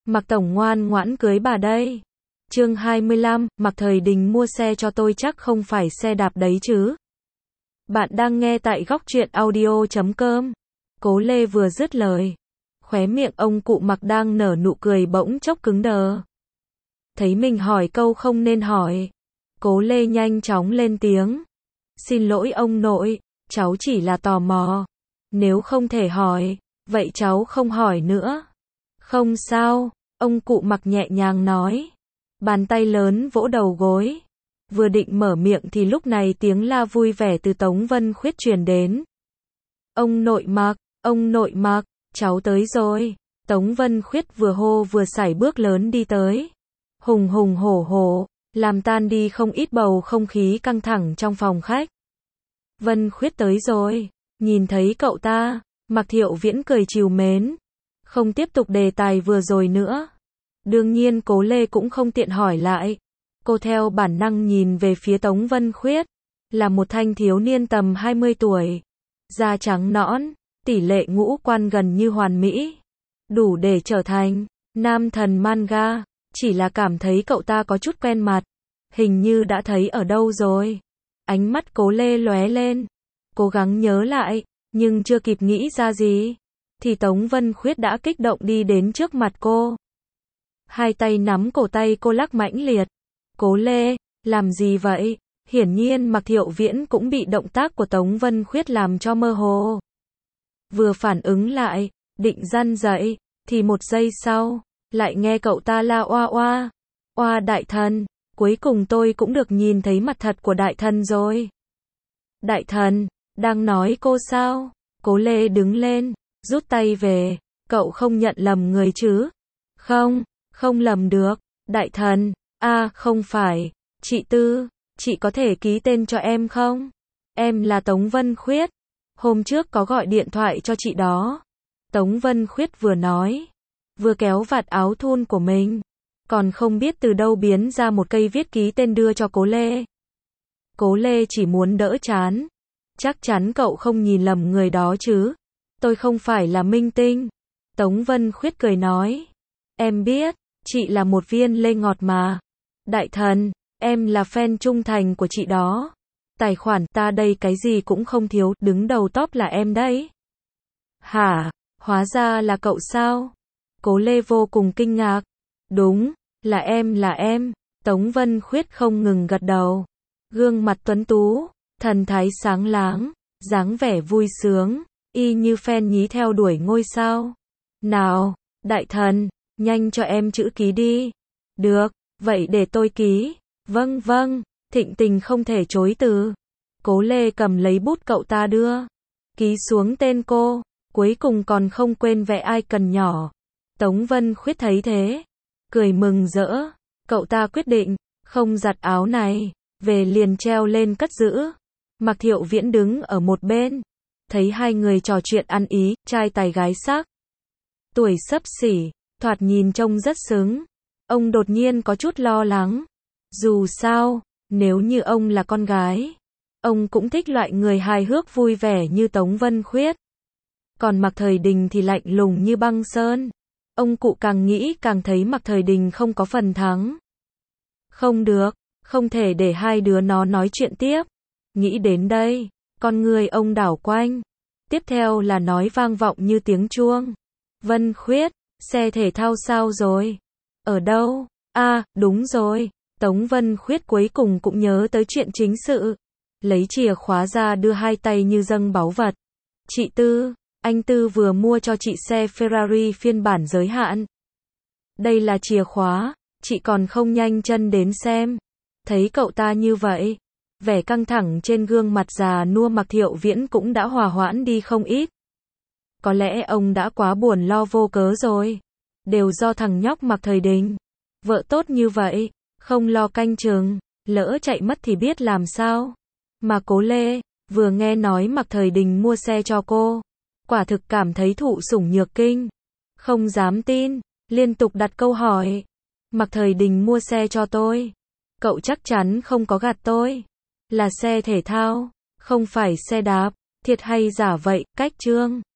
Mạc Tổng ngoan ngoãn cưới bà đây. Chương 25, Mạc Thời Đình mua xe cho tôi chắc không phải xe đạp đấy chứ. Bạn đang nghe tại Góc Truyện Audio.com. Cố Lê vừa dứt lời, khóe miệng ông cụ Mạc đang nở nụ cười bỗng chốc cứng đờ. Thấy mình hỏi câu không nên hỏi, Cố Lê nhanh chóng lên tiếng. Xin lỗi ông nội, cháu chỉ là tò mò. Nếu không thể hỏi, vậy cháu không hỏi nữa. Không sao, ông cụ Mạc nhẹ nhàng nói. Bàn tay lớn vỗ đầu gối. Vừa định mở miệng thì lúc này tiếng la vui vẻ từ Tống Vân Khuyết truyền đến. Ông nội Mạc, cháu tới rồi. Tống Vân Khuyết vừa hô vừa sải bước lớn đi tới. Hùng hùng hổ hổ, làm tan đi không ít bầu không khí căng thẳng trong phòng khách. Vân Khuyết tới rồi, nhìn thấy cậu ta, Mạc Thiệu Viễn cười trìu mến. Không tiếp tục đề tài vừa rồi nữa. Đương nhiên Cố Lê cũng không tiện hỏi lại. Cô theo bản năng nhìn về phía Tống Vân Khuyết. Là một thanh thiếu niên tầm 20 tuổi. Da trắng nõn, tỷ lệ ngũ quan gần như hoàn mỹ. Đủ để trở thành nam thần manga. Chỉ là cảm thấy cậu ta có chút quen mặt. Hình như đã thấy ở đâu rồi. Ánh mắt Cố Lê lóe lên. Cố gắng nhớ lại, nhưng chưa kịp nghĩ ra gì. Thì Tống Vân Khuyết đã kích động đi đến trước mặt cô. Hai tay nắm cổ tay cô lắc mãnh liệt. Cố Lê, làm gì vậy? Hiển nhiên Mạc Thiệu Viễn cũng bị động tác của Tống Vân Khuyết làm cho mơ hồ. Vừa phản ứng lại, định răn dậy, thì một giây sau, lại nghe cậu ta la oa oa. Oa đại thần, cuối cùng tôi cũng được nhìn thấy mặt thật của đại thần rồi. Đại thần, đang nói cô sao? Cố Lê đứng lên, rút tay về. Cậu không nhận lầm người chứ? Không lầm được. Đại thần, không phải. Chị Tư, chị có thể ký tên cho em không? Em là Tống Vân Khuyết. Hôm trước có gọi điện thoại cho chị đó. Tống Vân Khuyết vừa nói, vừa kéo vạt áo thun của mình. Còn không biết từ đâu biến ra một cây viết ký tên đưa cho Cố Lê. Cố Lê chỉ muốn đỡ chán. Chắc chắn cậu không nhìn lầm người đó chứ? Tôi không phải là minh tinh. Tống Vân Khuyết cười nói. Em biết, chị là một viên lê ngọt mà. Đại thần, em là fan trung thành của chị đó. Tài khoản ta đây cái gì cũng không thiếu, đứng đầu top là em đấy. Hả, hóa ra là cậu sao? Cố Lê vô cùng kinh ngạc. Đúng, là em. Tống Vân Khuyết không ngừng gật đầu. Gương mặt tuấn tú, thần thái sáng láng, dáng vẻ vui sướng, y như fan nhí theo đuổi ngôi sao. Nào, đại thần, nhanh cho em chữ ký đi. Được, vậy để tôi ký. Vâng, thịnh tình không thể chối từ. Cố Lê cầm lấy bút cậu ta đưa. Ký xuống tên cô, cuối cùng còn không quên vẽ icon nhỏ. Tống Vân Khuyết thấy thế, cười mừng rỡ. Cậu ta quyết định, không giặt áo này, về liền treo lên cất giữ. Mạc Thiệu Viễn đứng ở một bên, thấy hai người trò chuyện ăn ý, trai tài gái sắc. Tuổi xấp xỉ, thoạt nhìn trông rất xứng. Ông đột nhiên có chút lo lắng. Dù sao, nếu như ông là con gái, ông cũng thích loại người hài hước vui vẻ như Tống Vân Khuyết. Còn Mạc Thời Đình thì lạnh lùng như băng sơn. Ông cụ càng nghĩ càng thấy Mạc Thời Đình không có phần thắng. Không được, không thể để hai đứa nó nói chuyện tiếp. Nghĩ đến đây, con người ông đảo quanh. Tiếp theo là nói vang vọng như tiếng chuông. Vân Khuyết, xe thể thao sao rồi? Ở đâu? Đúng rồi. Tống Vân Khuyết cuối cùng cũng nhớ tới chuyện chính sự. Lấy chìa khóa ra đưa hai tay như dâng báu vật. Chị Tư, anh Tư vừa mua cho chị xe Ferrari phiên bản giới hạn. Đây là chìa khóa, chị còn không nhanh chân đến xem. Thấy cậu ta như vậy, vẻ căng thẳng trên gương mặt già nua Mạc Thiệu Viễn cũng đã hòa hoãn đi không ít. Có lẽ ông đã quá buồn lo vô cớ rồi. Đều do thằng nhóc Mạc Thời Đình. Vợ tốt như vậy, không lo canh chừng, lỡ chạy mất thì biết làm sao. Mà Cố Lê, vừa nghe nói Mạc Thời Đình mua xe cho cô, quả thực cảm thấy thụ sủng nhược kinh. Không dám tin, liên tục đặt câu hỏi. Mạc Thời Đình mua xe cho tôi. Cậu chắc chắn không có gạt tôi. Là xe thể thao, không phải xe đạp, thiệt hay giả vậy, cách trương.